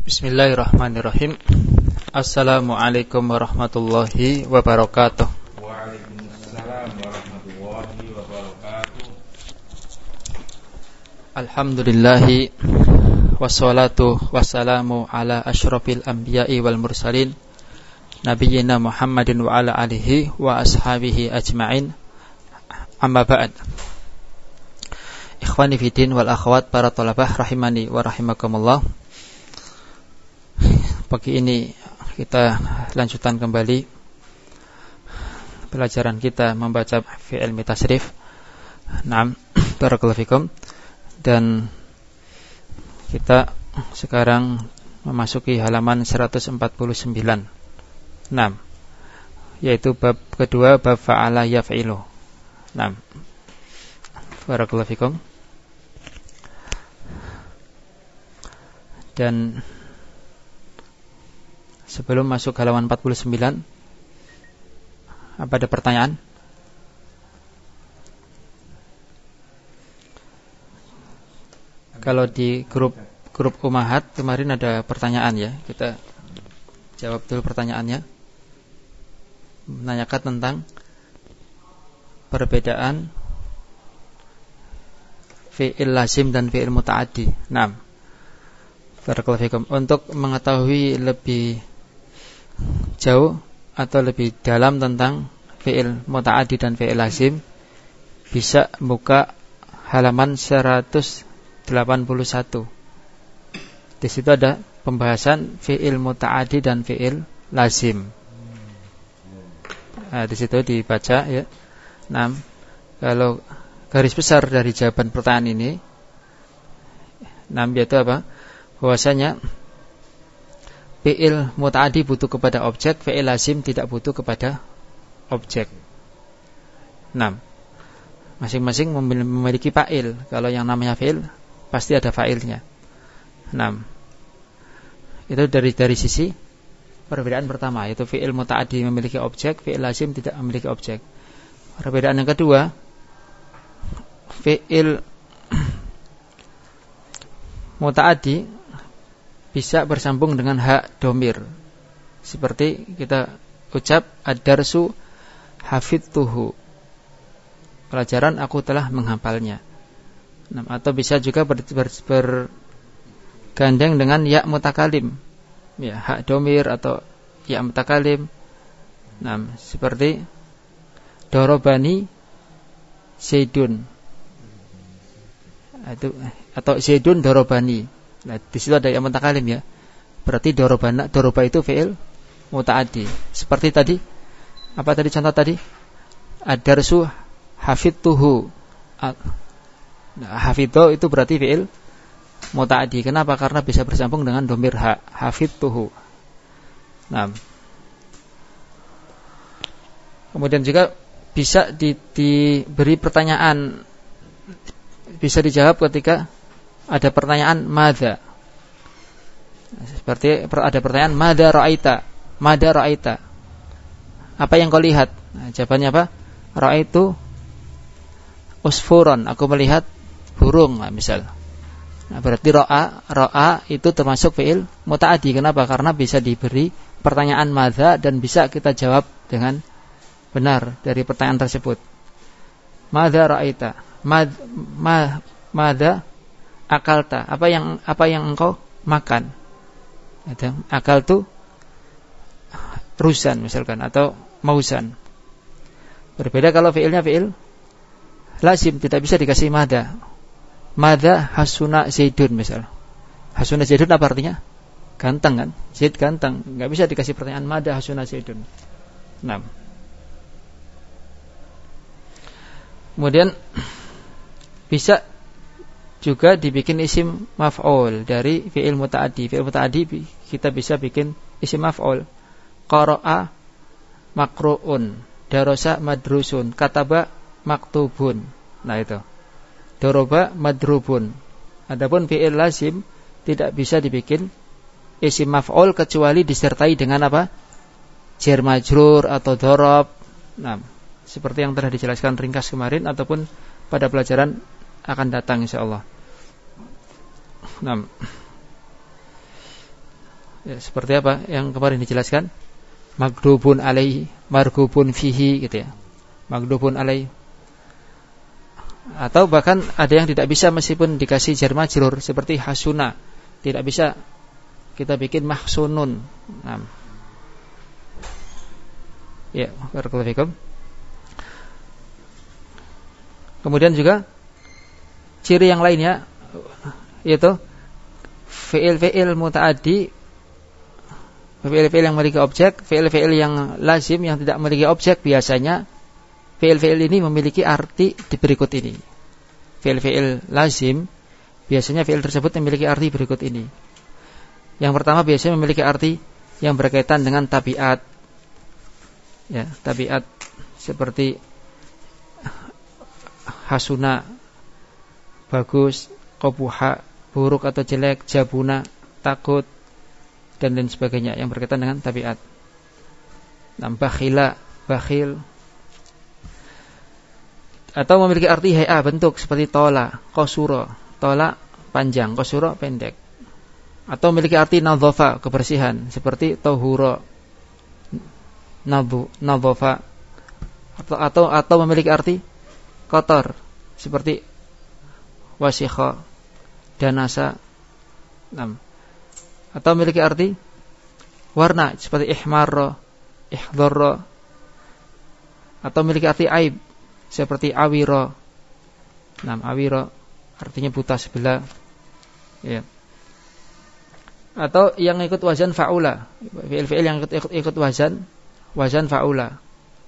Bismillahirrahmanirrahim. Assalamualaikum warahmatullahi wabarakatuh. Waalaikumsalam warahmatullahi wabarakatuh. Alhamdulillahi wassalatu wassalamu ala asyrafil anbiya'i wal mursalin nabiyyina Muhammadin wa ala alihi wa ashabihi ajma'in. Amma ba'd. Ikhwani fiddin wal akhwat, para thalabah rahimani wa rahimakumullah. Pagi ini kita lanjutkan kembali pelajaran kita membaca fi'il tasrif. Naam, barakallahu fikum. Dan kita sekarang memasuki halaman 149. Naam, yaitu bab kedua, bab fa'ala yaf'ilu. Naam, barakallahu fikum. Dan sebelum masuk halaman 49, apa ada pertanyaan? Kalau di grup Umahat kemarin ada pertanyaan ya, kita jawab dulu pertanyaannya. Menanyakan tentang perbedaan fi'il lazim dan fi'il muta'addi. Nah, barakallahu fikum. Untuk mengetahui lebih jauh atau lebih dalam tentang fi'il muta'addi dan fi'il lazim, bisa buka halaman 181. Di situ ada pembahasan fi'il muta'addi dan fi'il lazim. Nah, di situ dibaca ya. Nah, kalau garis besar dari jawaban pertanyaan ini, yaitu apa? Bahwasanya fi'il muta'addi butuh kepada objek, fi'il lazim tidak butuh kepada objek. Masing-masing memiliki fa'il. Kalau yang namanya fi'il pasti ada fa'ilnya. Itu dari sisi perbedaan pertama, yaitu fi'il muta'addi memiliki objek, fi'il lazim tidak memiliki objek. Perbedaan yang kedua, fi'il muta'addi bisa bersambung dengan hak domir, seperti kita ucap ad-darsu hafidtuhu, pelajaran aku telah menghafalnya. Atau bisa juga bergandeng dengan ya mutakalim, ya, hak domir atau ya mutakalim. Seperti dorobani zaidun, atau zaidun dorobani. Nah, di situ ada yang mutakalim ya. Berarti doroba itu fi'il muta'addi. Seperti tadi, apa tadi contoh tadi? Ad-darsu hafidtuhu. Nah, hafidho itu berarti fi'il muta'addi. Kenapa? Karena bisa bersambung dengan dhamir ha, hafidtuhu. Nah, kemudian juga bisa diberi pertanyaan, bisa dijawab ketika ada pertanyaan madza. Seperti ada pertanyaan madza ra'aita. Madza ra'aita. Apa yang kau lihat? Nah, jawabannya apa? Ra'aitu usfuron. Aku melihat burung, misal. Nah, berarti ra'a itu termasuk fi'il muta'addi. Kenapa? Karena bisa diberi pertanyaan madza dan bisa kita jawab dengan benar dari pertanyaan tersebut. Madza ra'aita? Madza akalta, apa yang engkau makan? Akal tu rusan misalkan, atau mausan. Berbeda kalau fi'ilnya fi'il lazim, tidak bisa dikasih madza. Madza hasuna zaidun misal. Hasuna zaidun apa artinya? Ganteng kan? Zaid ganteng, enggak bisa dikasih pertanyaan madza hasuna zaidun. Kemudian bisa juga dibikin isim maf'ul dari fi'il muta'addi. Fi'il muta'addi kita bisa bikin isim maf'ul. Qara'a makru'un, darasa madrusun, kataba maktubun. Nah itu, doroba madrubun. Adapun fi'il lazim tidak bisa dibikin isim maf'ul kecuali disertai dengan apa? Jar majrur atau dorob. Nah, seperti yang telah dijelaskan ringkas kemarin ataupun pada pelajaran akan datang insyaallah. Ya, seperti apa yang kemarin dijelaskan? Maghdubun alaihi, marghubun fihi gitu ya. Maghdubun alaihi. Atau bahkan ada yang tidak bisa meskipun dikasih jar majrur seperti hasuna. Tidak bisa kita bikin mahsunun. Nah. Ya, barakallahu fikum. Kemudian juga ciri yang lainnya yaitu fi'il muta'addi, fi'il yang memiliki objek, fi'il yang lazim yang tidak memiliki objek. Biasanya fi'il ini memiliki arti di berikut ini. Fi'il lazim biasanya fi'il tersebut memiliki arti berikut ini. Yang pertama biasanya memiliki arti yang berkaitan dengan tabiat. Ya, tabiat seperti hasuna, bagus, qabuha, buruk atau jelek, jabuna, takut, dan lain sebagainya yang berkaitan dengan tabiat. Bakhila, bakhil. Atau memiliki arti hay'a, bentuk seperti tola, qasura, tola panjang, qasura pendek. Atau memiliki arti nadhafa, kebersihan seperti tahura, nadhafa. Atau memiliki arti kotor seperti wasikha, danasa. Atau memiliki arti warna seperti ihmarra, ihdharra. Atau memiliki arti aib seperti awira. Awira artinya buta sebelah. Ya. Atau yang ikut wazan fa'ula, fi'il yang ikut wazan fa'ula.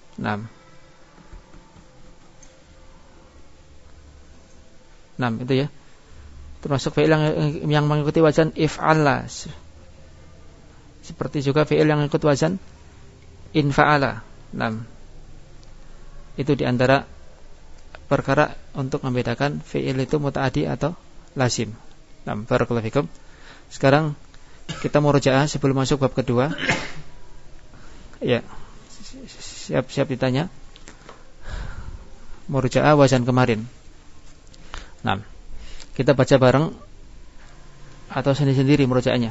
Itu ya. Termasuk fi'il yang mengikuti wazan if'ala. Seperti juga fi'il yang ikut wazan infa'ala. Itu diantara perkara untuk membedakan fi'il itu muta'addi atau lazim. Barakallahu fikum. Sekarang kita murojaah sebelum masuk bab kedua. Ya. Siap-siap ditanya. Murojaah wazan kemarin. Kita baca bareng atau sendiri-sendiri murojaahnya.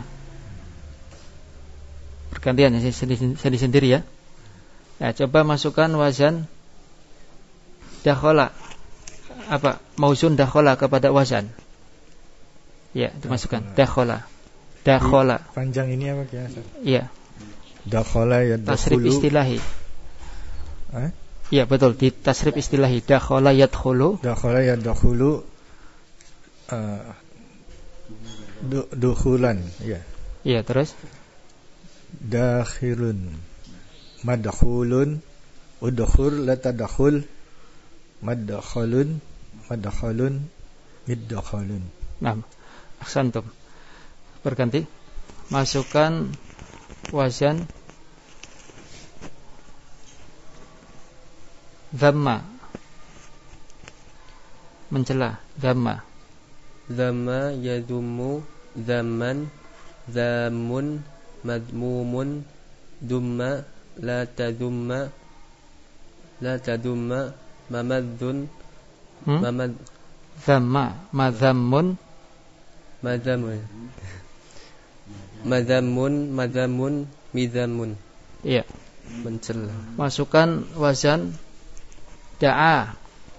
Pergantian ya, sendiri-sendiri ya. Ya, coba masukkan wazan dakhala. Mauzun dakhala kepada wazan. Ya, dimasukkan dakhala. Dakhala. Panjang ini apa ya? Iya. Dakhala yadkhulu. Tasrif istilahi. Iya, betul, di tasrif istilahi. Dakhala yadkhulu. Dakhala yadkhulu dukhulan, ya. Iya, terus dakhilun, madkhulun, udkhul, la tadkhul, madkhalun, middakhalun. Ahsantum. Berganti. Masukkan wazan dhamma, mencela, dhamma. Dhamma yadummu, dhamman, dhamun, madmumun, dumma, la tadumma, mamadzun, mamad, dhamma, madhammun, madhamun, midhamun. Iya. Mencela. Masukkan wazan da'a.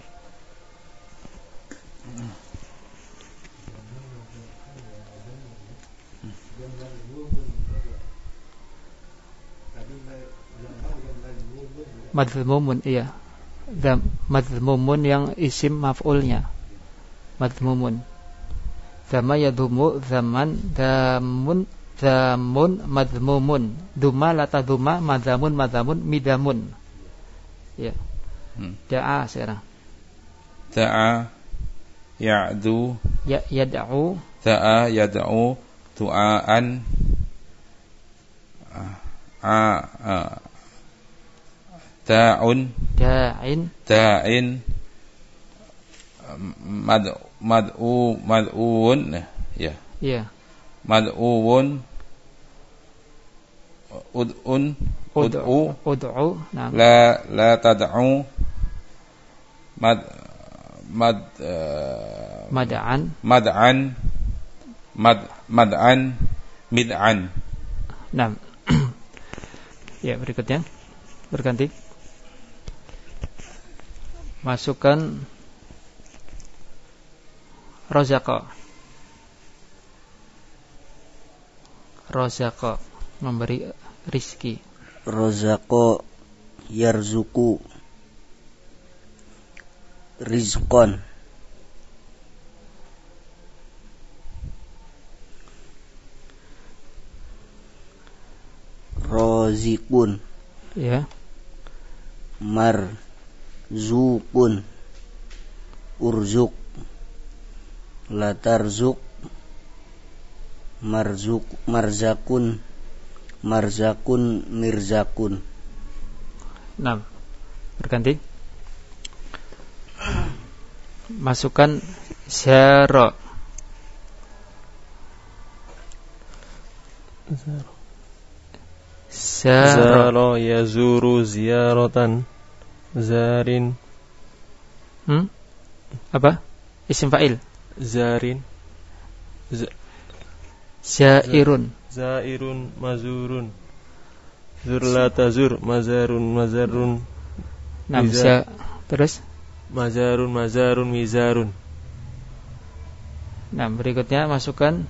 Madhmumun, iya. Madhmumun yang isim maf'ulnya. Madhmumun. Dhamma yadhumu, dhamman, dhamun, madhmumun. Dhumma lata dhumma, madhamun, midhamun. Ya. Da'a sekarang. Da'a ya'du. Yad'u. Da'a yad'u du'aan. Da'in mad'uun ya. Iya. Mad'uun ud'u Nah. la tad'u mad'an mid'an Nah. Ya, berikutnya berganti. Masukkan rozaqa. Rozaqa, memberi rizki. Rozaqa yarzuku rizqan. Rozikun, ya. Marzukun, urzuk, latarzuk, marzuk, marzakun, marzakun, mirzakun. Nah, berganti. Masukkan syara. Zara yazuru ziyaratan. Zarin. Apa? Isim fa'il. Zarin. Zairun. Zairun mazurun. Zur la tazur mazarun mazarun. Nah, terus Mazarun mazarun mizarun. Nah, berikutnya masukkan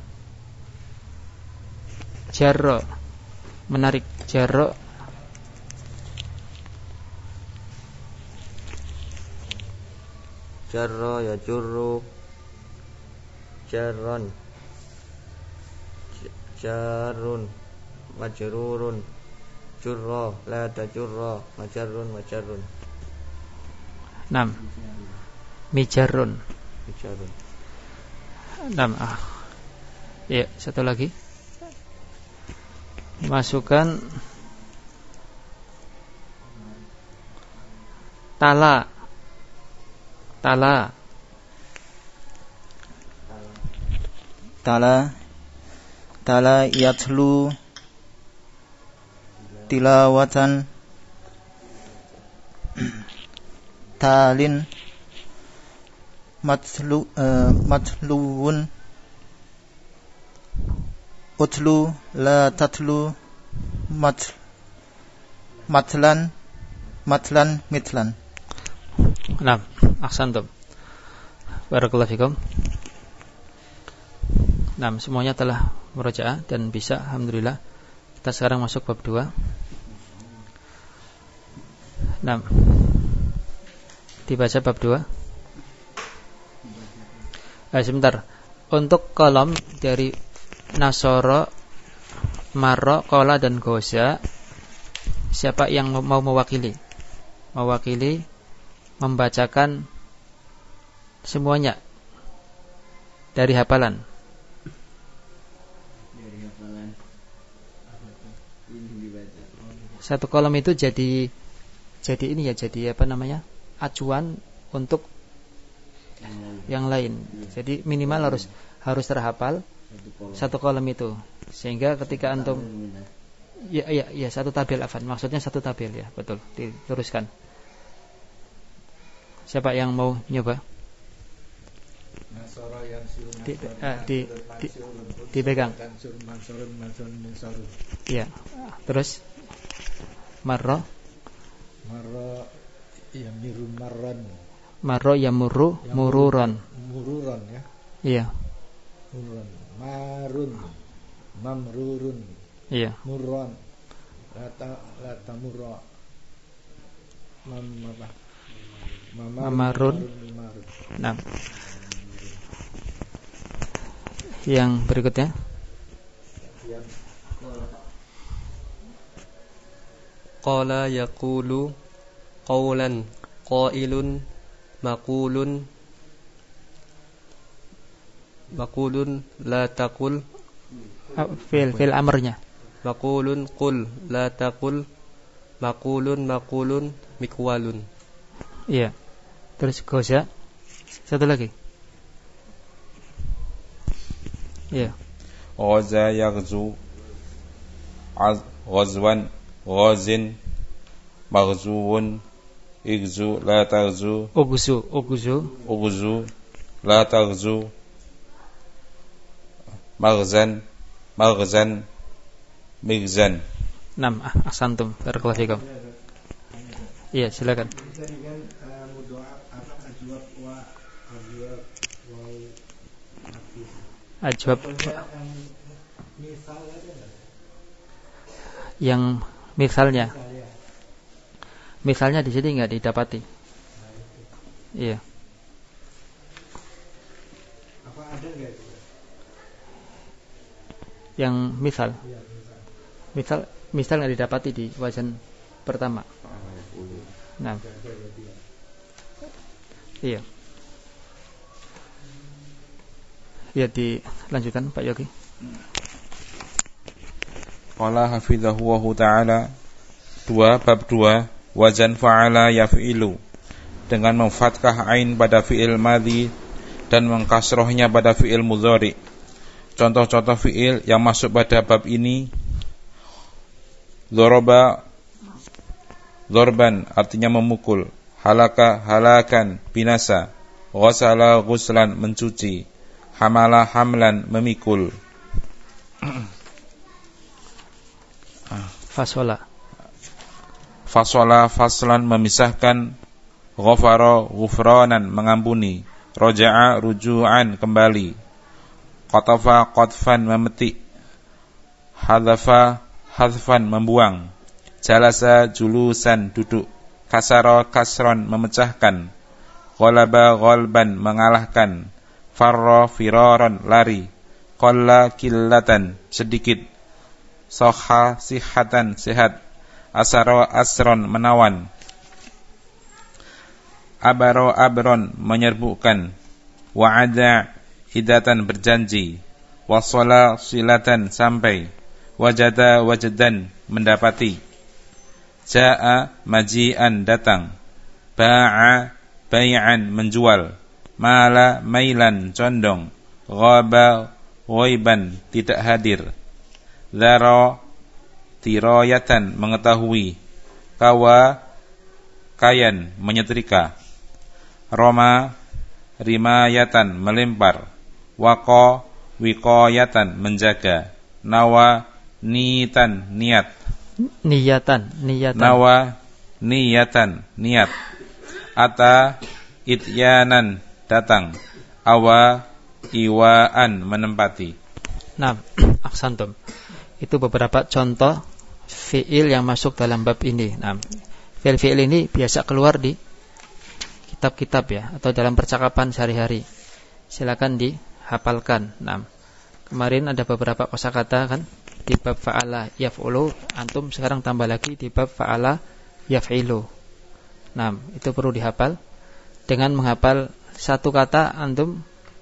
jarra, menarik. Jarra, Jarra yajurru jarron, jarrun, majrurun, jurra la tajurra, majarrun majarrun. 6. Mijarrun. Mijarrun. 6. Ya, satu lagi. Masukkan tala. Tala. Tala. Tala yatlu tilawatan. Talin matluun utlu la tatlu matlan mitlan. Nah, ahsantum. Barakallahu fikum. Nah, semuanya telah murajaah dan bisa, alhamdulillah. Kita sekarang masuk bab 2. Nah, dibaca bab 2. Sebentar. Untuk kolom dari Nasara, Marra, Qala dan Goza, siapa yang mau mewakili? Mewakili membacakan semuanya dari hafalan. Satu kolom itu jadi ini ya, jadi apa namanya? Acuan untuk yang lain. Jadi minimal harus terhafal satu kolom itu, sehingga ketika antum ya satu tabel, afan, maksudnya satu tabel, ya betul, diteruskan. Siapa yang mau nyoba? Dipegang. Ya, terus marra yamiru marran. Marra yamurru mururan. Mururan, ya. Iya. Mururan. Marun, mamrurun. Iya. Murran. Lata murra. Mamarun. Nah. Yang berikutnya. Qala yaqulu qawlan qailun maqulun la taqul. Fil amrnya. Maqulun qul la taqul. Maqulun mikwalun. Iya. Terus Goza. Satu lagi. Iya. Ghaza yaghzu ghazwan ghazin maghzuun igzu la taghzu ugzu la taghzu maghzan Migzan. Nam, ahsantum. Barakallahu fikum. Iya, silakan. Ajwab yang misalnya di sini nggak didapati. Iya. Apa ada nggak itu? Yang misal nggak didapati di wazan pertama. Nah, iya. Ya, dilanjutkan Pak Yogi. Qala hafidhahu ta'ala. Bab 2 wazan fa'ala yaf'ilu, dengan memfathah ain pada fi'il madhi dan mengkasrohnya pada fi'il mudhari. Contoh-contoh fi'il yang masuk pada bab ini: Dzaraba, dzarban artinya memukul, halaka, halakan, binasa, ghasala, ghuslan, mencuci, hamala, hamlan, memikul. Fasola, faslan, memisahkan, ghafara, ghufranan, mengampuni, roja'a, ruju'an, kembali, qatafa, qatfan, memetik, hadhafa, hadfan, membuang, jalasa, julusan, duduk, kasara, kasron, memecahkan, ghalaba, ghalban, mengalahkan, farra, firaran, lari, qalla, qillatan, sedikit, soha, sihatan, sehat, asaro, asron, menawan, abaro, abron, menyerbukan, wa'ada, idatan, berjanji, wasala, silatan, sampai, wajada, wajadan, mendapati, ja'a, maji'an, datang, ba'a, bai'an, menjual, mala, mailan, condong, ghaba, ghaiban, tidak hadir, dzara, tirayatan, mengetahui, kawa, kayan, menyetrika, roma, rimayatan, melempar, waqa, wiqayatan, menjaga, nawa, niyatan, niat, nawa, niyatan, niat, ata, ityanan, datang, awa, iwaan, menempati. Nah, ahsantum. Itu beberapa contoh fi'il yang masuk dalam bab ini. Nah, fi'il ini biasa keluar di kitab-kitab ya, atau dalam percakapan sehari-hari. Silakan dihafalkan. Nah, kemarin ada beberapa kosakata kan di bab fa'ala yaf'ulu, antum sekarang tambah lagi di bab fa'ala yaf'ilu. Nah, itu perlu dihafal. Dengan menghafal satu kata, antum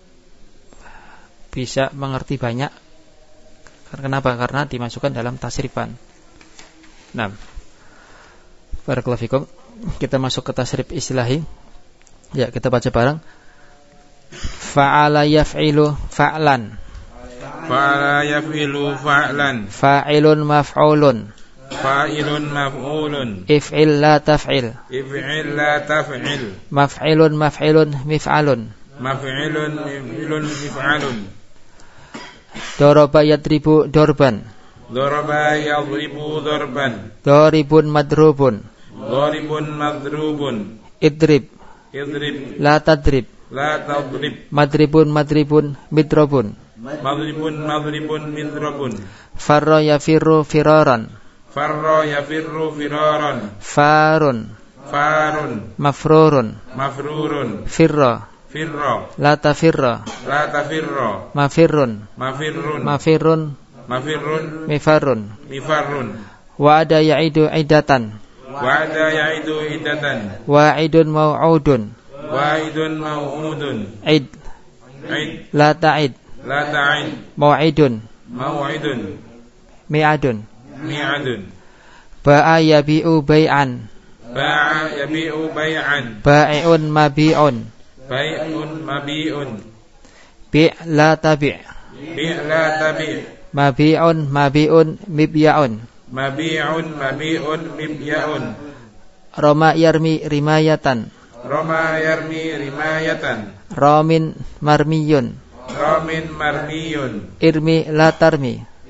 bisa mengerti banyak. Kenapa? Karena dimasukkan dalam tasrifan. Nah, barakallahu fikum. Kita masuk ke tasrif istilahi. Ya, kita baca bareng. Fa'ala yaf'ilu fa'lan. Fa'ala yaf'ilu fa'lan. Fa'ilun maf'ulun. Fa'ilun maf'ulun. If'il la taf'il. If'il la taf'il. Maf'ilun maf'ilun mif'alun. Maf'ilun mif'ilun mif'alun. Daraba yadribu dorban. Daraba yadribu dorban. Daribun madrubun. Daribun madrubun. Idrib. Idrib. La tadrib. La tadrib. Madribun madribun midrobun. Madribun madribun midrobun. Farra yafirru firaran. Farra yafirru firaran. Farun. Farun. Mafrurun. Mafrurun. Firra. Firra. La tafirra. La tafirra. Mafirrun. Mafirrun. Mafirrun. Mafirrun. Mifarrun. Mifarrun. Wa'ada ya'idu idatan. Wa'ada ya'idu idatan. Wa'idun maw'udun. Wa'idun maw'udun. Id. Id. La ta'id. La ta'id. Maw'idun. Maw'idun. Mi'adun. Mi'adun. Ba'a yabi'u bay'an. Ba'a yabi'u bay'an. Ba'i'un mabi'un. Bai'un mabi'un. Bi' la tabi'. Bi' la tabi'. Mabi'un mabi'un mibya'un. Mabi'un mabi'un mibya'un. Roma yarmi rimayatan. Roma yarmi rimayatan. Ramin marmiyun. Ramin marmiyun. Irmi la tarmi.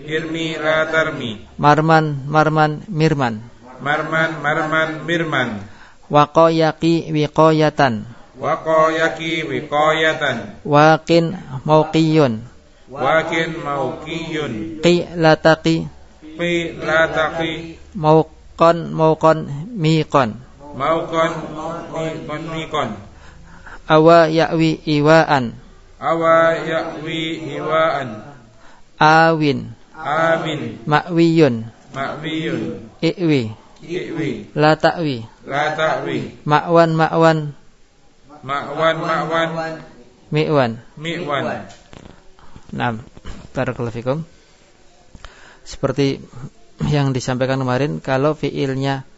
irmi la tarmi. Marman marman mirman. Marman marman mirman. Waqayaki wiqayatan. Waqayaki wiqayatan. Waqin mauqiyun. Wakin mauqiyun. Qilataqi Qilataqi. mauqon miqon. Mauqon mikon. Awa ya'wi iwaan. Awa ya'wi iwaan. Awin Amin. ma'wiyun. Ma'wiyun. Iwi Iwi. la ta'wi. La ta'wi. Ma'wan Ma'wan ma'wan. mi'wan. Mi'wan. Nah, barakallahu fikum. Seperti yang disampaikan kemarin, kalau fi'il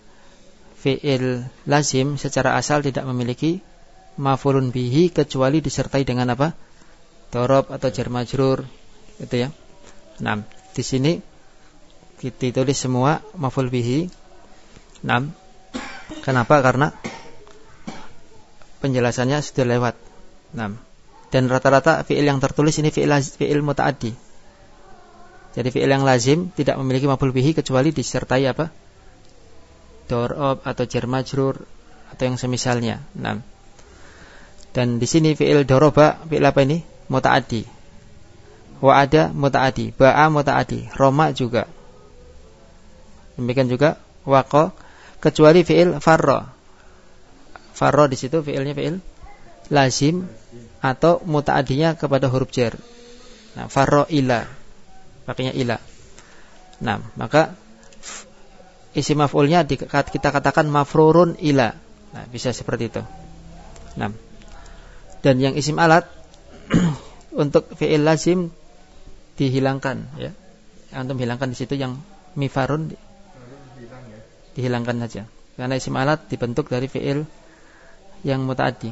lazim secara asal tidak memiliki maf'ulun bihi kecuali disertai dengan apa? Dorob atau jar majrur, gitu ya. Nah, di sini kita tulis semua maf'ul bihi. Nah, kenapa? Karena penjelasannya sudah lewat. Nah, dan rata-rata fi'il yang tertulis ini fi'il muta'addi. Jadi fi'il yang lazim tidak memiliki maf'ul bihi kecuali disertai apa? Dorob atau jar majrur atau yang semisalnya. Nah, dan di sini fi'il doroba, fi'il apa ini? Muta'addi. Wa'ada muta'addi, ba'a muta'addi, roma juga. Demikian juga waqa, kecuali fi'il farra. Farra di situ fi'ilnya fi'il lazim atau muta'addinya kepada huruf jar. Nah, farra ila, pakainya ila. Nah, maka isim maf'ulnya kita katakan mafrurun ila. Nah, bisa seperti itu. Nah, dan yang isim alat untuk fi'il lazim dihilangkan, ya. Antum hilangkan di situ yang mifarun, dihilangkan saja. Karena isim alat dibentuk dari fi'il yang muta'addi.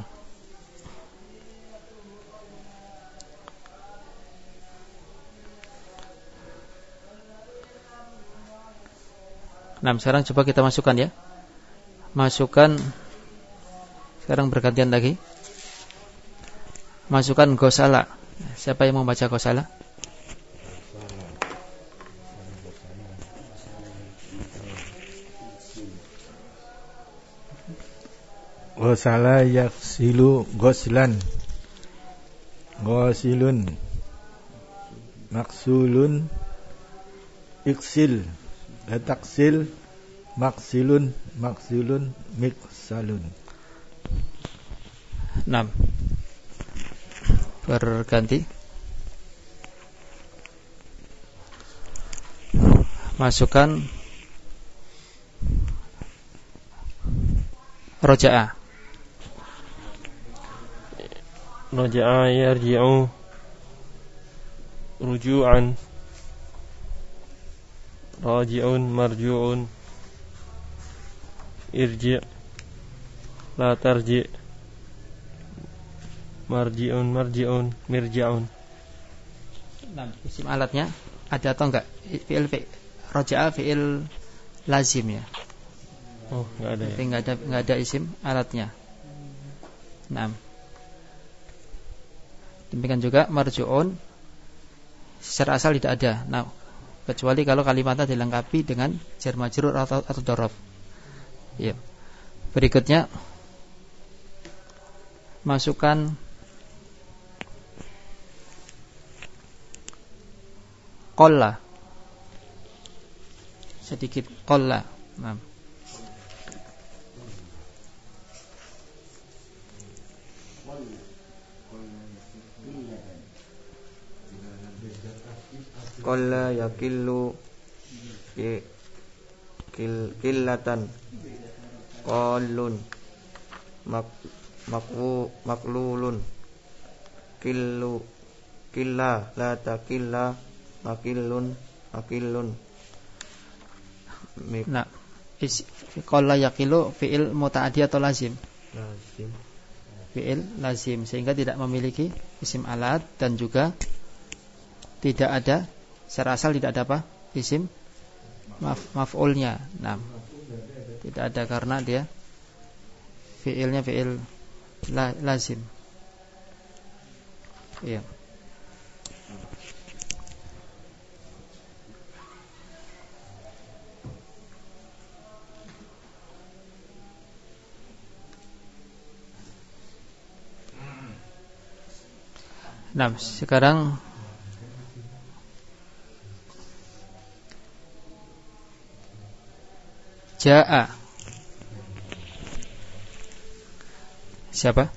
Nah, sekarang coba kita masukkan, ya. Masukkan. Sekarang bergantian lagi. Masukkan gosala. Siapa yang membaca gosala? Ghasala yaghsilu ghaslan. Ghasilun. Maksulun. Iksil. Taksil. Maksilun. Maksilun. Miksalun. 6. Berganti. Masukkan roja'a. Raja'a yarji'u ruju'an. Raji'un marju'un. Irji' la tarji'. Marji'un marji'un mirja'un. Nah, isim alatnya ada atau enggak? Fi'il roja'a fi'il lazim, ya. Oh, enggak ada, ya. Enggak ada isim alatnya. 6. Demikian juga marju'un secara asal tidak ada. Nah, kecuali kalau kalimatnya dilengkapi dengan jar majrur atau dhorob. Ya. Berikutnya masukkan qalla. Sedikit qalla. Nah. Qalla yakillu killatan. Qallun maklulun. Killa la takilla. Makillun. Nah, qalla yaqilu fi'il muta'addi atau lazim? Lazim. Fi'il lazim, sehingga tidak memiliki isim alat dan juga tidak ada secara asal, tidak ada apa? Isim maf'ulnya. Nah, tidak ada karena dia fi'ilnya fi'il lazim. Iya. Nah, sekarang Ja'a. Siapa?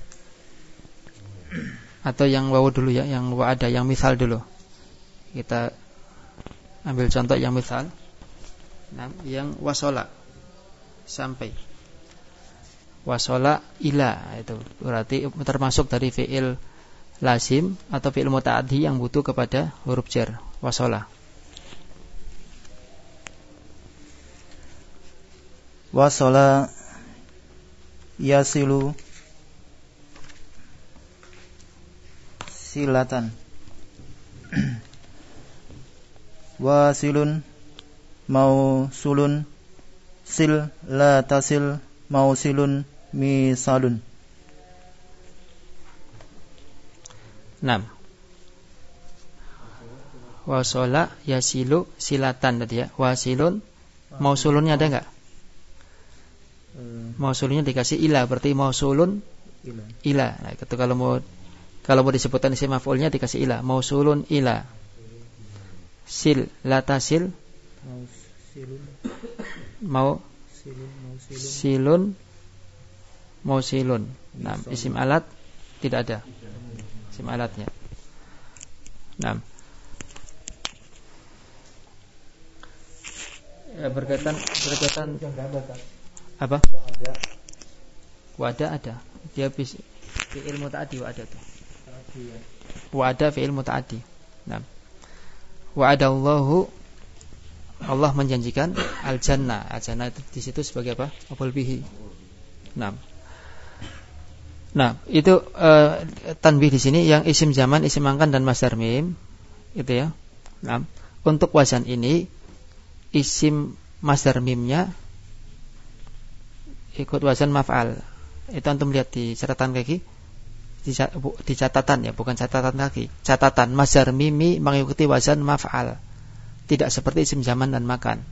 Atau yang wawu dulu ya, yang wa'ada, yang misal dulu. Kita ambil contoh yang misal. Nah, yang wasola, sampai. Wasola ila, itu berarti termasuk dari fi'il lazim atau fi'il muta'addi yang butuh kepada huruf jar. Wasola. Wasola yasilu silatan. Wasilun mausulun sil la tasil mausilun misalun. 6. Wasola yasilu silatan tadi ya. Wasilun mausulunnya ada enggak? Mausulunnya dikasih ila, berarti mausulun ila. Nah, itu kalau mau disebutkan isim maf'ulnya dikasih ila, mausulun ila. Sil la tasil mausilun mausilun. Nah, isim alat tidak ada. Isim alatnya. 6. Ya, berkaitan apa? Wa'ada ada. Dia fi'il muta'addi wa'ada tuh. Wa'ada fi'il muta'addi. Nah. Wa'adallahu, Allah menjanjikan al-jannah. Al-jannah itu di situ sebagai apa? Maf'ul bihi. Nah. Nah, itu tanbih di sini yang isim zaman, isim angkan dan masdar mim. Itu ya. Nah, untuk wazan ini isim masdar mimnya ikut wazan maf'al. Itu antum lihat di catatan kaki, di catatan ya, bukan catatan kaki. Catatan masdar mimi mengikuti wazan maf'al. Tidak seperti isim zaman dan makan.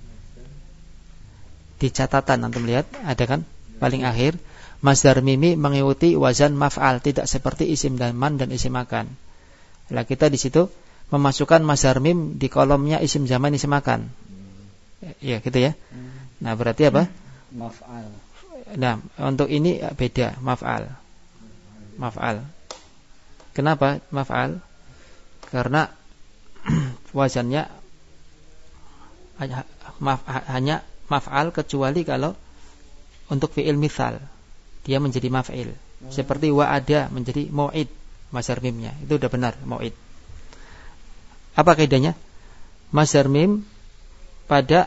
Di catatan antum lihat ada kan paling akhir masdar mimi mengikuti wazan maf'al, tidak seperti isim zaman dan isim makan. Lah kita di situ memasukkan masdar mim di kolomnya isim zaman isim makan. Ya, gitu ya. Nah, berarti apa? Maf'al. Nah, untuk ini beda, maf'al. Maf'al. Kenapa maf'al? Karena wazannya hanya maf'al kecuali kalau untuk fi'il mithal dia menjadi maf'il. Seperti wa'ada menjadi mau'id, masdar mimnya. Itu udah benar, mau'id. Apa kaidahnya? Masdar mim pada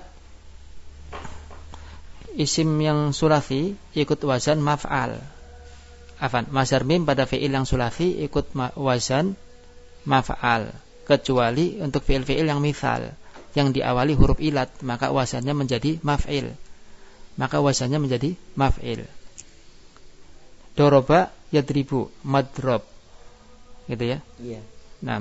isim yang sulasi ikut wazan maf'al. Masdar mim pada fi'il yang sulasi ikut wazan maf'al, kecuali untuk fi'il-fi'il yang mithal yang diawali huruf ilat, maka wazannya menjadi maf'il. Maka wazannya menjadi maf'il. Doroba yadribu madrob. Gitu ya? Iya. 6.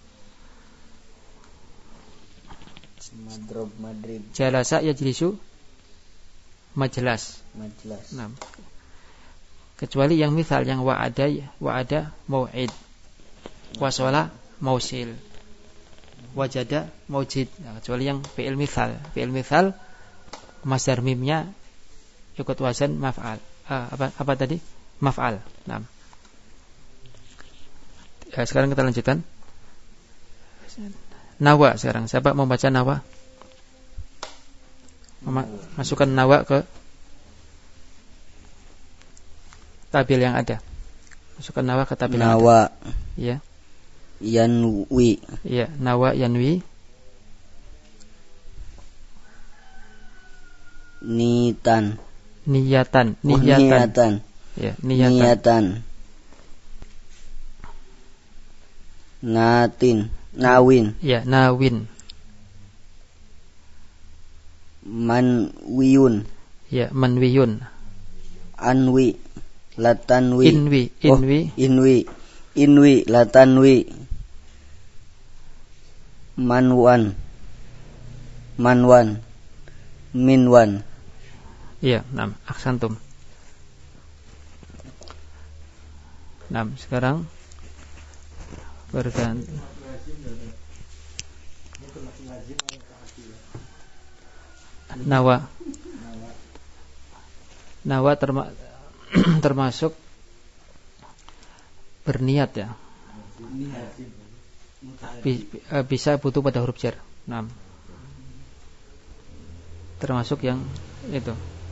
Madrob madrib. Jalasa yajlisu majlas. 6. Kecuali yang misal, yang wa'ada mau'id, wasola mausil, wajada maujid. Nah, kecuali yang fi'il misal masdar mimnya ikut wazan maf'al. Apa tadi? Maf'al. 6. Ya, sekarang kita lanjutkan. Nawa sekarang. Siapa mau baca nawa? Masukkan nawa ke tabil yang ada. Masukkan nawa ke tabil yang ada. Nawa. Ya. Yanwi. Ya, nawa yanwi. Niyatan. Ya, niyatan. Nawin. Ya, nawin. Manwiyun. Ya, manwiyun. Anwi. Latanwi. Inwi. Latanwi. Manwan. Minwan. Iya, 6. Aksantum. 6. Sekarang berganti. Nawa termasuk berniat ya. Bisa butuh pada huruf jar. Termasuk yang itu.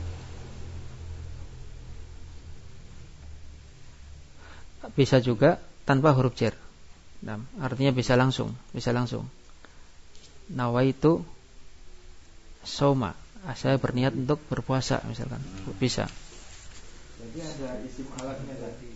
Bisa juga tanpa huruf jar. Artinya bisa langsung. Nawaitu soma, saya berniat untuk berpuasa misalkan. Bisa. Jadi ada isim alatnya tadi.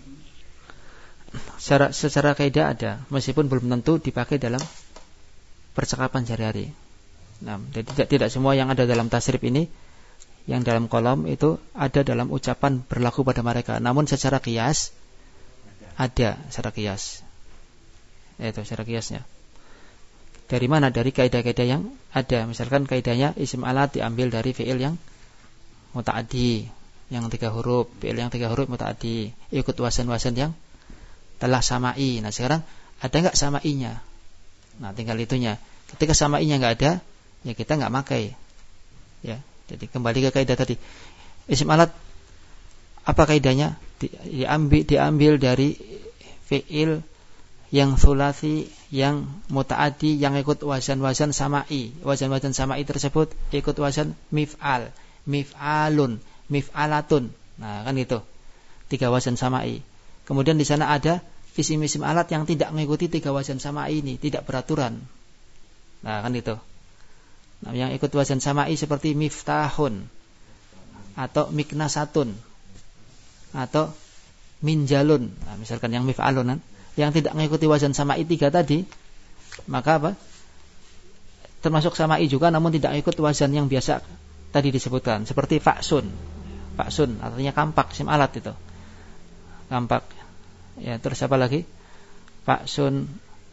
Secara kaidah ada, meskipun belum tentu dipakai dalam percakapan sehari-hari. Jadi tidak semua yang ada dalam tasrif ini, yang dalam kolom itu ada dalam ucapan berlaku pada mereka. Namun secara qiyas ada, secara qiyas. Itu secara qiyasnya. Dari mana? Dari kaidah-kaidah yang ada. Misalkan kaidahnya isim alat diambil dari fi'il yang muta'addi, yang 3 huruf, fi'il yang 3 huruf muta'addi, ikut wasan-wasan yang telah sama'i. Nah sekarang ada enggak sama'inya? Nah tinggal itunya. Ketika sama'inya enggak ada, ya kita enggak pakai. Ya, jadi kembali ke kaidah tadi. Isim alat apa kaidahnya? Diambil dari fi'il yang tsulasi, yang muta'addi, yang ikut wazan-wazan sama'i. Wazan-wazan sama'i tersebut ikut wazan mif'al, mif'alun, mif'alatun. Nah, kan itu. 3 wazan sama'i. Kemudian di sana ada isim-isim alat yang tidak mengikuti 3 wazan sama'i ini, tidak beraturan. Nah, kan itu. Nah, yang ikut wazan sama'i seperti miftahun atau miknasatun atau minjalun. Nah, misalkan yang mif'alun yang tidak mengikuti wazan sama'i 3 tadi, maka apa? Termasuk sama'i juga namun tidak ikut wazan yang biasa tadi disebutkan, seperti fa'sun. Fa'sun artinya kampak, isim alat itu. Kampak. Ya, terus apa lagi? Fa'sun.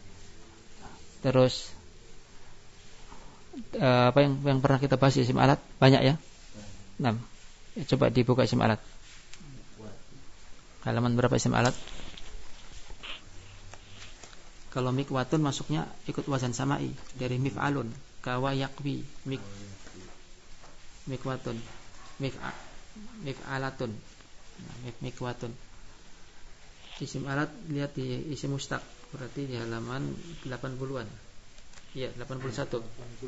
Terus apa yang pernah kita bahas isim alat? Banyak ya? 6. Ya, coba dibuka isim alat. Halaman berapa isim alat? Kalau mikwatun masuknya ikut wazan sama'i dari mif'alun, kawa yakwi, mikwatun, mif'alatun, mikwatun. Isim alat lihat di isim mustaq, berarti di halaman 80-an. Iya, 81.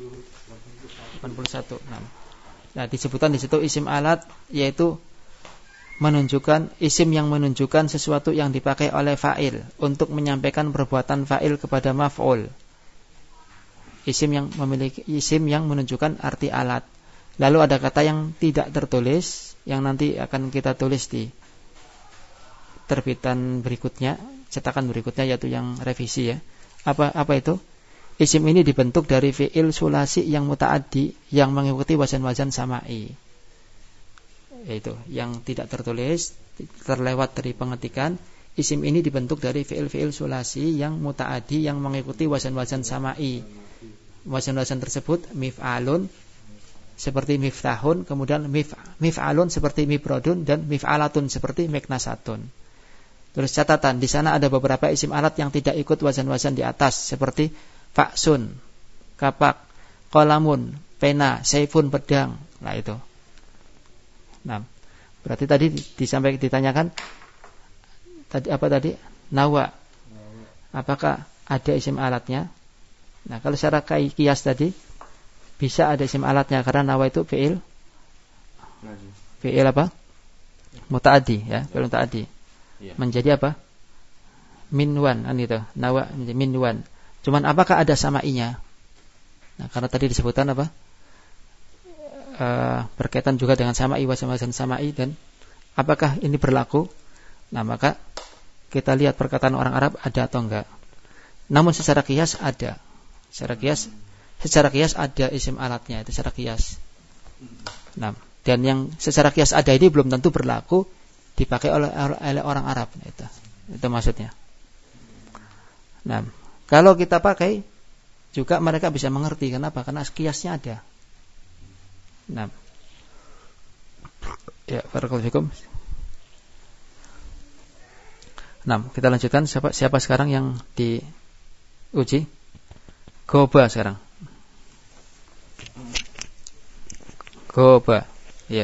81. Nah, disebutkan di situ isim alat yaitu menunjukkan isim yang menunjukkan sesuatu yang dipakai oleh fa'il untuk menyampaikan perbuatan fa'il kepada maf'ul. Isim yang menunjukkan arti alat. Lalu ada kata yang tidak tertulis yang nanti akan kita tulis di terbitan berikutnya, cetakan berikutnya, yaitu yang revisi ya. Apa itu? Isim ini dibentuk dari fi'il sulasi yang muta'addi yang mengikuti wazan-wazan sama'i. Yaitu yang tidak tertulis, terlewat dari pengetikan. Isim ini dibentuk dari fi'il sulasi yang muta'addi yang mengikuti wazan-wazan sama'i. Wazan-wazan tersebut mif'alun seperti miftahun, kemudian mif'alun seperti mibrodun, dan mif'alatun seperti miknasatun. Terus catatan, di sana ada beberapa isim alat yang tidak ikut wazan-wazan di atas, seperti fa'sun, kapak, qalamun, pena, saifun, pedang. Nah itu. Nah, berarti tadi ditanyakan tadi apa tadi? Nawa. Apakah ada isim alatnya? Nah, kalau secara qiyas tadi bisa ada isim alatnya karena nawa itu fi'il apa? Muta'addi ya, fi'il muta'addi. Ya. Menjadi apa? Minwan, kan itu. Nawa menjadi minwan. Cuman apakah ada sama'inya? Nah, karena tadi disebutkan apa? Berkaitan juga dengan sama'i, wazan sama'i, dan apakah ini berlaku? Nah, maka kita lihat perkataan orang Arab ada atau enggak. Namun secara qiyas ada. Secara qiyas ada isim alatnya, itu secara qiyas. Nah, dan yang secara qiyas ada ini belum tentu berlaku dipakai oleh orang Arab, itu maksudnya. Nah, kalau kita pakai juga mereka bisa mengerti. Kenapa? Karena qiyasnya ada. Nah, ya, barakallahu fikum. Nah, kita lanjutkan. Siapa sekarang yang Uji. Goba sekarang. Goba. Ya.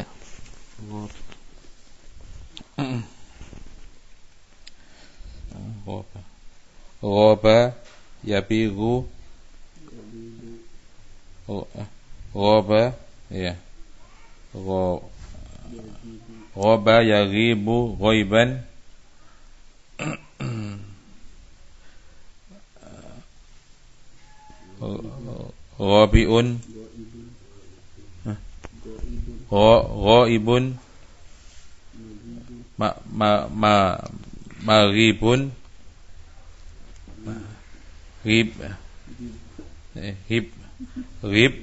Goba yabigu. Goba ya. Goba yaghibu ghaiban. Ghaibun. Ghaibun. Maghibun. Ghib.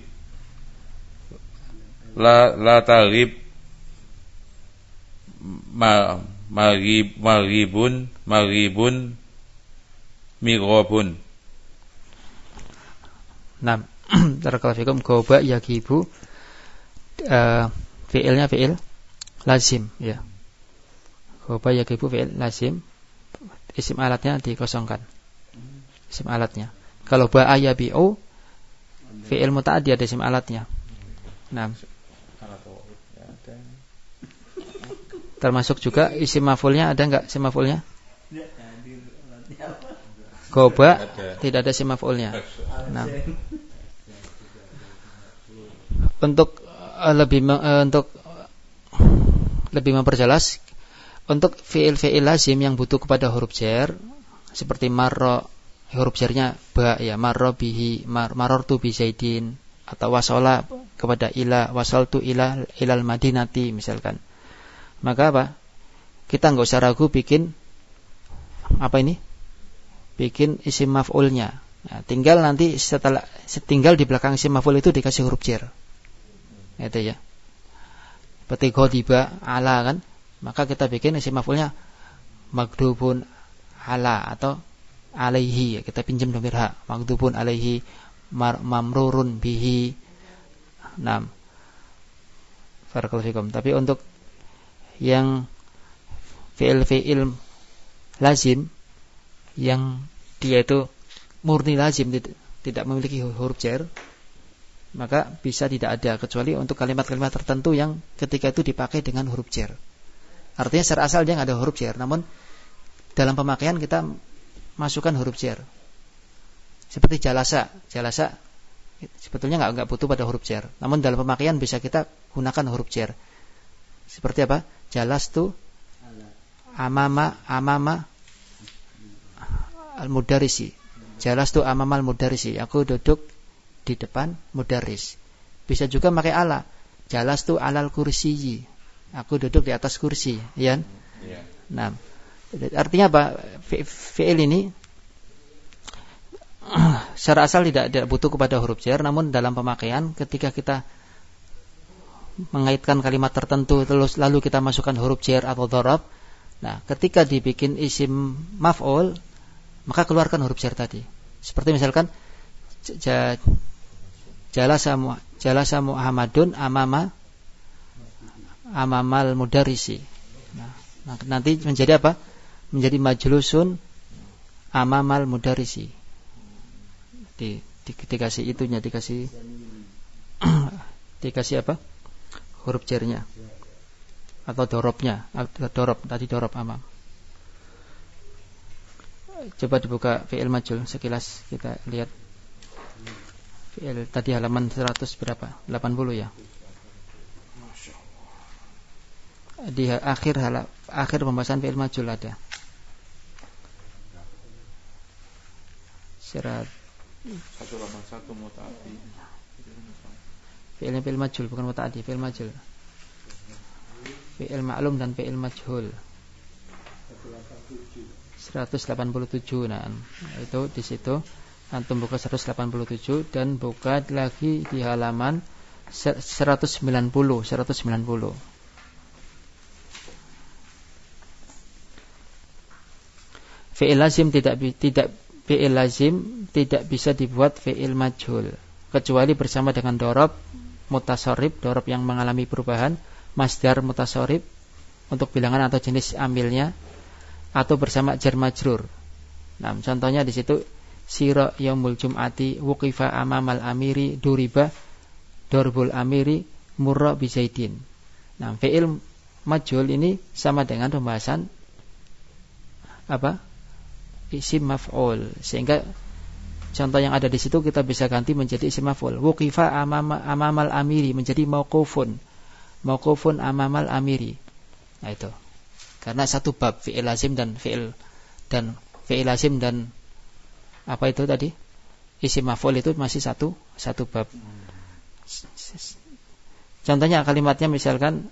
La taghib. Maghibun. Mighabun. Nah, barakallahu fikum. Goba yagibu, fi'ilnya fi'il lazim, ya. Goba yagibu fi'il lazim, isim alatnya dikosongkan. Isim alatnya. Kalau ba'a yabi'u, fi'il muta'addi ada isim alatnya. Nah, termasuk juga isim maf'ulnya ada enggak isim maf'ulnya? Goba tidak ada isim maf'ulnya. Nah, untuk lebih memperjelas, untuk fi'il lazim yang butuh kepada huruf jar seperti marra, huruf jarnya ba, ya, marra bihi, marartu bi zaidin, atau wasala kepada ila, wasaltu ilal madinati misalkan. Maka apa? Kita enggak usah ragu bikin apa ini? Bikin isim maf'ulnya. Nah, tinggal nanti tinggal di belakang isim maf'ul itu dikasih huruf jar. Itu ya. Seperti ghadiba ala kan? Maka kita bikin isim maf'ulnya maghdubun ala atau alaihi. Kita pinjam dhamir ha. Maghdubun alaihi, mamrurun bihi. Naam. Barakallahu fikum. Tapi untuk yang fi'il lazim yang dia itu murni lazim, tidak memiliki huruf jar, maka bisa tidak ada, kecuali untuk kalimat-kalimat tertentu yang ketika itu dipakai dengan huruf jar. Artinya secara asal dia nggak ada huruf jar, namun dalam pemakaian kita masukkan huruf jar. Seperti jalasa sebetulnya nggak butuh pada huruf jar, namun dalam pemakaian bisa kita gunakan huruf jar. Seperti apa? Jalastu amama al-mudarrisi. Jalastu amama al-mudarrisi. Aku duduk di depan mudarris. Bisa juga pakai ala. Jalastu alal kursiyyi. Aku duduk di atas kursi, ya. Nah, artinya apa? Fi'il ini secara asal tidak butuh kepada huruf jar, namun dalam pemakaian ketika kita mengaitkan kalimat tertentu lalu kita masukkan huruf jar atau dharab. Nah, ketika dibikin isim maf'ul, maka keluarkan huruf jar tadi. Seperti misalkan jalasa Muhammadun amamal mudarrisi. Nah, nanti menjadi apa? Menjadi majlusun amamal mudarrisi. Dikasih itunya, dikasih apa? Huruf jarnya atau dorobnya, dorob amam. Coba dibuka fi'il majhul sekilas kita lihat. Fi'il tadi halaman 100 berapa? 80 ya. Di akhir pembahasan fi'il majhul ada. Syarat 181 muta'addi. Fi'il majhul bukan muta'addi, fi'il majhul. Fi'il ma'lum dan fi'il majhul. 187. Nah, itu di situ antum buka 187 dan buka lagi di halaman 190. Fi'il lazim tidak bisa dibuat fi'il majhul kecuali bersama dengan dorob mutasarrif, dorob yang mengalami perubahan, masdar mutasarrif untuk bilangan atau jenis amilnya, atau bersama jar majrur. Nah, contohnya di situ sira yaumul jum'ati wuqifa amamal amiri duriba darbul amiri murra bi zaidin. Nah, fi'il majhul ini sama dengan pembahasan apa? Isim maf'ul. Sehingga contoh yang ada di situ kita bisa ganti menjadi isim maf'ul. Wuqifa amamal amiri menjadi mauqufun. Mauqufun amamal amiri. Nah itu. Karena satu bab fi'il lazim dan fi'il lazim dan apa itu tadi? Isim maf'ul itu masih satu bab. Contohnya kalimatnya misalkan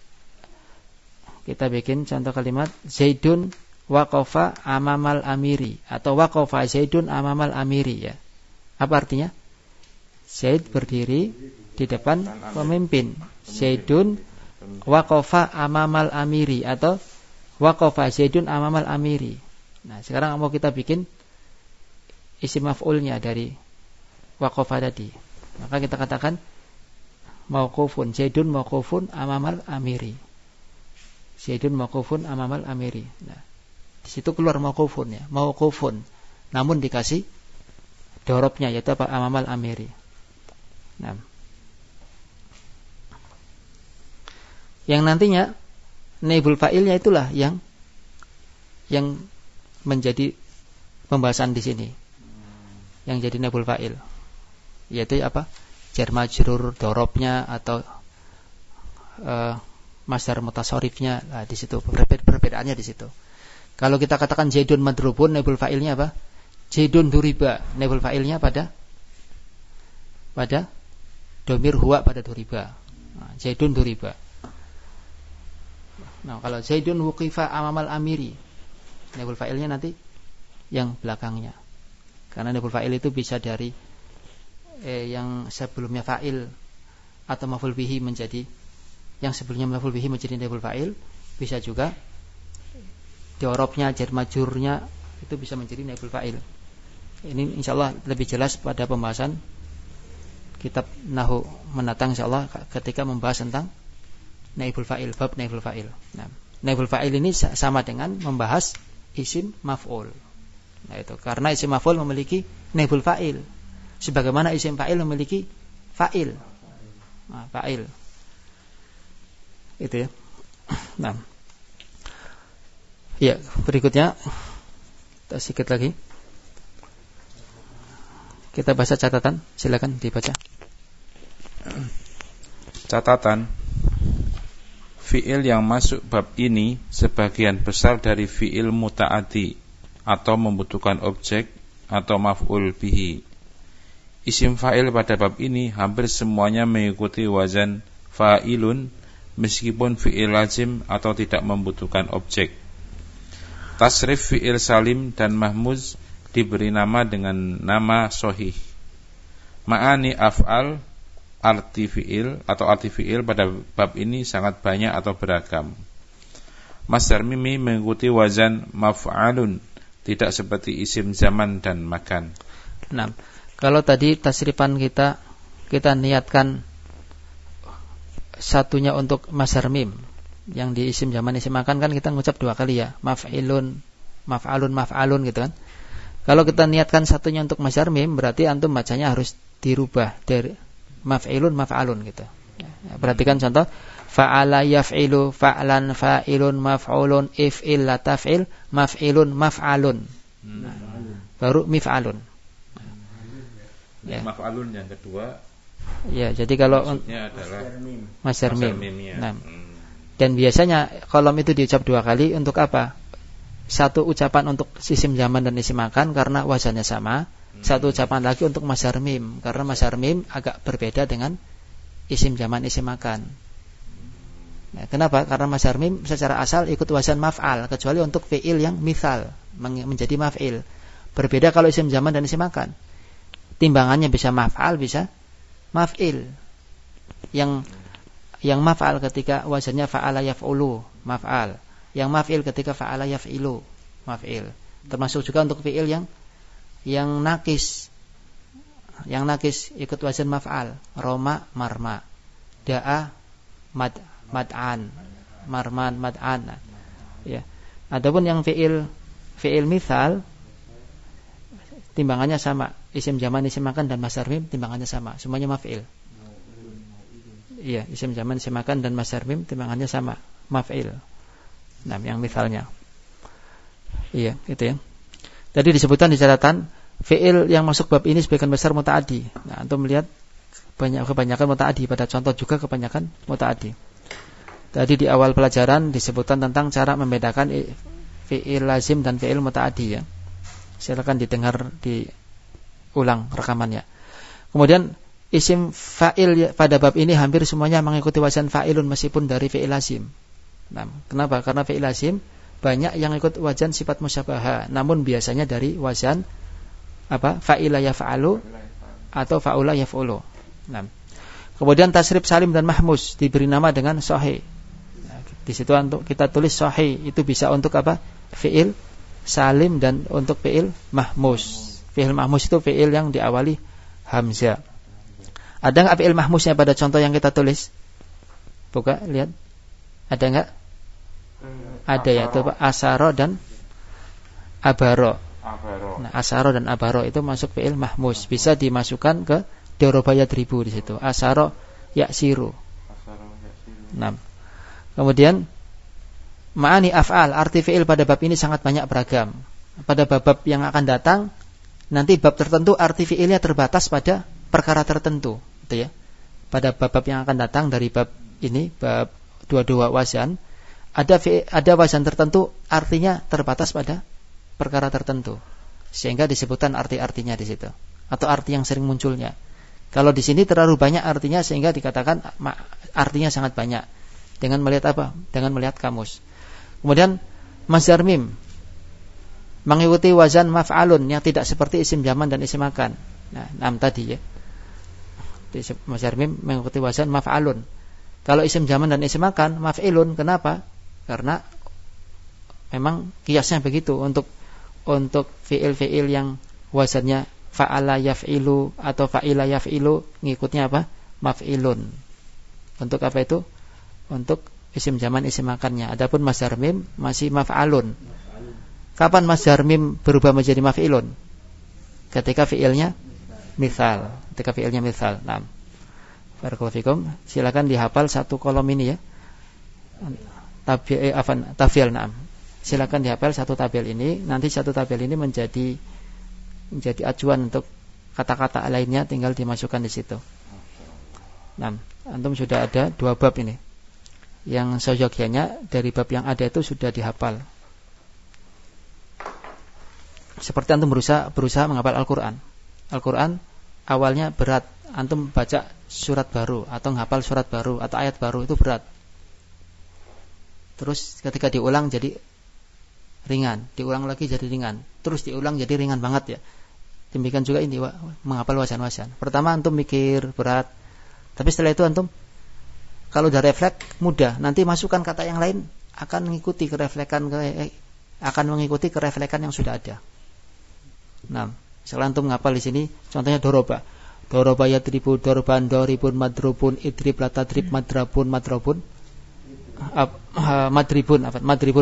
kita bikin contoh kalimat Zaidun waqafa amamal amiri atau waqafa Zaidun amamal amiri ya. Apa artinya? Zaid berdiri di depan pemimpin. Zaidun waqafa amamal amiri atau waqafa Zaidun amamal amiri. Nah, sekarang mau kita bikin isim maf'ulnya dari waqafa tadi. Maka kita katakan mauqufun Zaidun mauqufun amamal amiri. Zaidun mauqufun amamal amiri. Nah, di situ keluar mauqufun ya, mauqufun. Namun dikasih dorobnya yaitu apa? Amamal amiri. Nah. Yang nantinya naibul fa'ilnya itulah yang menjadi pembahasan di sini. Yang jadi naibul fa'il. Yaitu apa? Jar majrur dorobnya atau masdar mutasarrifnya. Nah, di situ perbedaannya di situ. Kalau kita katakan Zaidun madrubun, naibul fa'ilnya apa? Zaidun duriba, naibul fa'ilnya pada domir huwa pada duriba. Nah, Zaidun duriba. Nah, kalau Zaidun wuqifa amamal amiri, naibul fa'ilnya nanti yang belakangnya. Karena naibul fa'il itu bisa dari yang sebelumnya fa'il atau maf'ul bihi menjadi yang sebelumnya maf'ul bihi menjadi naibul fa'il, bisa juga dorobnya, jar majrurnya itu bisa menjadi naibul fa'il. Ini insyaallah lebih jelas pada pembahasan kitab Nahwu mendatang insyaallah ketika membahas tentang naibul fa'il, bab naibul fa'il. Nah, naibul fa'il ini sama dengan membahas isim maf'ul. Nah, itu karena isim maf'ul memiliki naibul fa'il sebagaimana isim fa'il memiliki fa'il. Nah, fa'il. Itu ya. Nah. Ya, berikutnya kita sedikit lagi. Kita baca catatan, silakan dibaca. Catatan. Fi'il yang masuk bab ini sebagian besar dari fi'il muta'addi atau membutuhkan objek atau maf'ul bihi. Isim fa'il pada bab ini hampir semuanya mengikuti wazan fa'ilun meskipun fi'il lazim atau tidak membutuhkan objek. Tasrif fi'il salim dan mahmuz diberi nama dengan nama sahih. Ma'ani af'al arti fi'il atau arti fi'il pada bab ini sangat banyak atau beragam. Masdar mimi mengikuti wazan maf'alun, tidak seperti isim zaman dan makan. Nah, kalau tadi tasrifan kita niatkan satunya untuk masdar mim, yang di isim zaman isim makan kan kita ngucap dua kali ya, maf'ilun, maf'alun gitu kan. Kalau kita niatkan satunya untuk masdar mim, berarti antum bacanya harus dirubah dari maf'ilun maf'alun gitu. Ya, perhatikan contoh fa'ala yaf'ilu fa'lan fa'ilun maf'ulun if'il la taf'il maf'ilun maf'alun. Nah, baru mif'alun. Ya. Maf'alun yang kedua. Ya, jadi kalau maksudnya adalah masdar mim. Ya. Nah. Dan biasanya kolom itu diucap dua kali untuk apa? Satu ucapan untuk isim zaman dan isim makan karena wazannya sama. Satu ucapan lagi untuk masdar mim karena masdar mim agak berbeda dengan isim zaman isim makan. Nah, kenapa? Karena masdar mim secara asal ikut wazan maf'al kecuali untuk fi'il yang mithal menjadi maf'il. Berbeda kalau isim zaman dan isim makan. Timbangannya bisa maf'al bisa maf'il. Yang maf'al ketika wazannya fa'ala yaf'ulu maf'al. Yang maf'il ketika fa'ala yaf'ilu maf'il. Termasuk juga untuk fi'il yang nakis. Yang nakis ikut wazan maf'al. Roma marma. Da'a mad'an. Marman mad'an. Ya. Adapun yang fi'il mithal timbangannya sama. Isim zaman, isim makan dan masdar mim timbangannya sama, semuanya maf'il. Iya, isim zaman, isim makan dan masdar mim timbangannya sama, maf'il. Nah, yang misalnya. Iya, itu ya. Jadi disebutkan di catatan fi'il yang masuk bab ini sebagian besar muta'addi. Nah, antum melihat kebanyakan muta'addi, pada contoh juga kebanyakan muta'addi. Tadi di awal pelajaran disebutkan tentang cara membedakan fi'il lazim dan fi'il muta'addi ya. Silakan didengar, diulang rekamannya. Kemudian isim fa'il pada bab ini hampir semuanya mengikuti wazan fa'ilun meskipun dari fi'il lazim. Nah, kenapa? Karena fi'il lazim banyak yang ikut wazan sifat musyabaha, namun biasanya dari wazan fa'ila yaf'alu atau fa'ula yaf'ulu. Nah, kemudian tasrif salim dan mahmus diberi nama dengan sahih. Nah, di situ untuk kita tulis sahih itu bisa untuk fi'il salim dan untuk fi'il mahmus. Fi'il mahmus itu fi'il yang diawali hamzah. Ada enggak fi'il mahmusnya pada contoh yang kita tulis? Buka, lihat. Ada enggak? Ada ya, itu asaro dan abaro. Nah, asaro dan abaro itu masuk fi'il mahmus, bisa dimasukkan ke doroba yadribu di situ. Asaro yaksiru. Nah, kemudian ma'ani af'al, arti fi'il pada bab ini sangat banyak beragam. Pada bab-bab yang akan datang, nanti bab tertentu arti fi'ilnya terbatas pada perkara tertentu, gitu ya. Pada bab-bab yang akan datang dari bab ini, bab 22 wazan, ada wazan tertentu artinya terbatas pada perkara tertentu, sehingga disebutkan arti-artinya di situ, atau arti yang sering munculnya. Kalau di sini terlalu banyak artinya sehingga dikatakan artinya sangat banyak. Dengan melihat apa? Dengan melihat kamus. Kemudian masdar mim mengikuti wazan maf'alun yang tidak seperti isim zaman dan isim makan. Nah, 6 tadi ya. Masdar mim mengikuti wazan maf'alun. Kalau isim zaman dan isim makan maf'ilun, kenapa? Karena memang kiasnya begitu untuk fi'il-fi'il yang wazannya fa'ala yaf'ilu atau fa'ila yaf'ilu, ngikutnya apa? Maf'ilun. Untuk apa itu? Untuk isim zaman, isim makannya. Adapun masdar mim masih maf'alun. Kapan masdar mim berubah menjadi maf'ilun? Ketika fi'ilnya misal. Ketika fi'ilnya misal. Nah, barakallahu fikum. Silakan dihafal satu kolom ini ya. Tafil, na'am. Silakan dihafal satu tabel ini. Nanti satu tabel ini menjadi acuan untuk kata-kata lainnya, tinggal dimasukkan di situ. Nah, antum sudah ada 2 bab ini. Yang seyogyanya dari bab yang ada itu sudah dihafal. Seperti antum berusaha menghafal Al-Qur'an. Al-Qur'an awalnya berat. Antum baca surat baru atau menghafal surat baru atau ayat baru itu berat. Terus ketika diulang jadi ringan, diulang lagi jadi ringan, terus diulang jadi ringan banget ya. Demikian juga ini menghafal wazan-wazan. Pertama antum mikir berat, tapi setelah itu antum kalau udah refleks mudah, nanti masukkan kata yang lain akan mengikuti kereflekan yang sudah ada. Nah, setelah antum menghafal di sini, contohnya doroba. Doroba yadribu, dorban, doribun, madrubun, idrib, latadrib, madrabun, madrobun. Madribun, midrobun,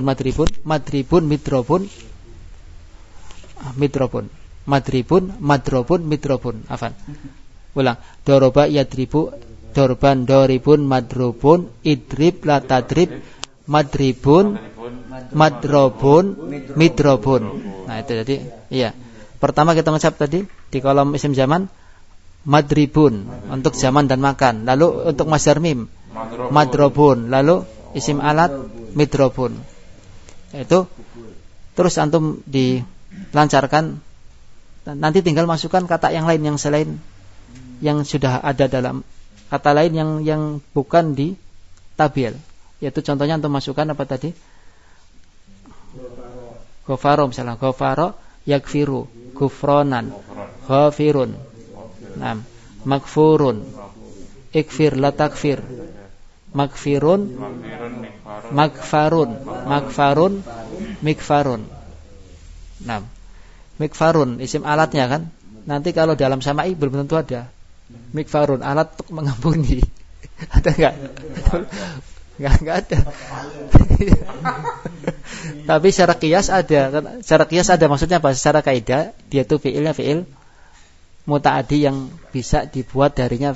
madrobun, midrobun. Ulang. Doroba yadribu, dorban, doribun, madrubun, idrib, latadrib, madribun, madrobun, midrobun. Nah, itu tadi. Iya. Pertama kita ngecap tadi di kolom isim zaman madribun untuk zaman dan makan. Lalu untuk masdar mim madrobun, lalu isim alat midrobun. Itu terus antum dilancarkan, nanti tinggal masukkan kata yang lain yang selain yang sudah ada dalam kata lain yang bukan di tabel. Yaitu contohnya antum masukkan apa tadi? Ghafaro misalnya, ghafaro yakfiru, gufronan, ghafirun. Nah, makfurun, ikfir la takfir, makfirun, makfarun, mikfarun. Nah, mikfarun isim alatnya kan. Nanti kalau dalam sama'i belum tentu ada. Mikfarun alat untuk mengampuni. Ada enggak? Enggak ada. Tapi secara qiyas ada. Secara qiyas ada, maksudnya apa? Secara kaidah dia itu fi'ilnya fi'il muta'addi yang bisa dibuat darinya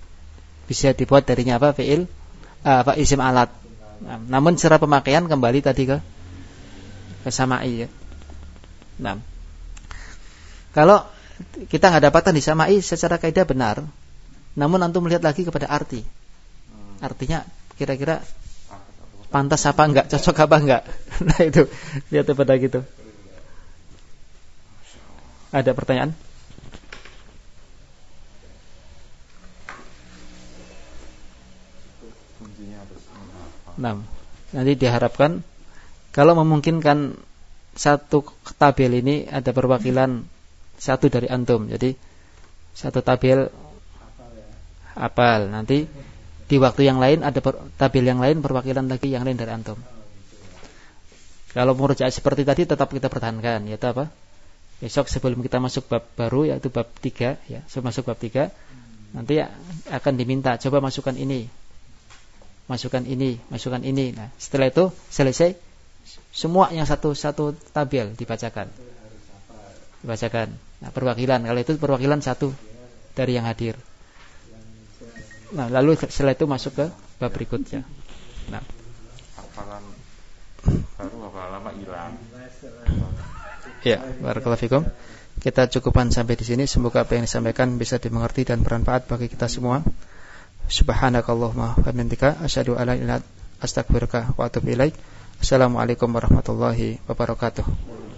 apa? Fi'il isim alat. Nah, namun secara pemakaian kembali tadi ke sama'i ya. Nah, kalau kita nggak dapatkan di sama'i secara kaidah benar, namun antum melihat lagi kepada arti. Artinya kira-kira pantas apa enggak, cocok apa enggak. Nah itu, lihat pada gitu. Ada pertanyaan? Nah, nanti diharapkan kalau memungkinkan satu tabel ini ada perwakilan satu dari antum. Jadi satu tabel hafal, nanti di waktu yang lain ada tabel yang lain perwakilan lagi yang lain dari antum. Kalau murojaah seperti tadi tetap kita pertahankan, yaitu apa? Besok sebelum kita masuk bab baru, yaitu bab 3 ya, sebelum masuk bab 3 nanti akan diminta coba masukkan ini. Masukkan ini. Nah, setelah itu selesai semua yang satu tabel dibacakan. Nah, perwakilan, kalau itu perwakilan satu dari yang hadir. Nah, lalu setelah itu masuk ke bab berikutnya. Nah, hafalan baru hafalan lama hilang. Ya, barakallahu fikum. Kita cukupkan sampai di sini. Semoga apa yang disampaikan bisa dimengerti dan bermanfaat bagi kita semua. Subhanakallahumma wa bihamdika asyhadu an la ilaha illa anta astaghfiruka wa atubu ilaik. Assalamualaikum warahmatullahi wabarakatuh.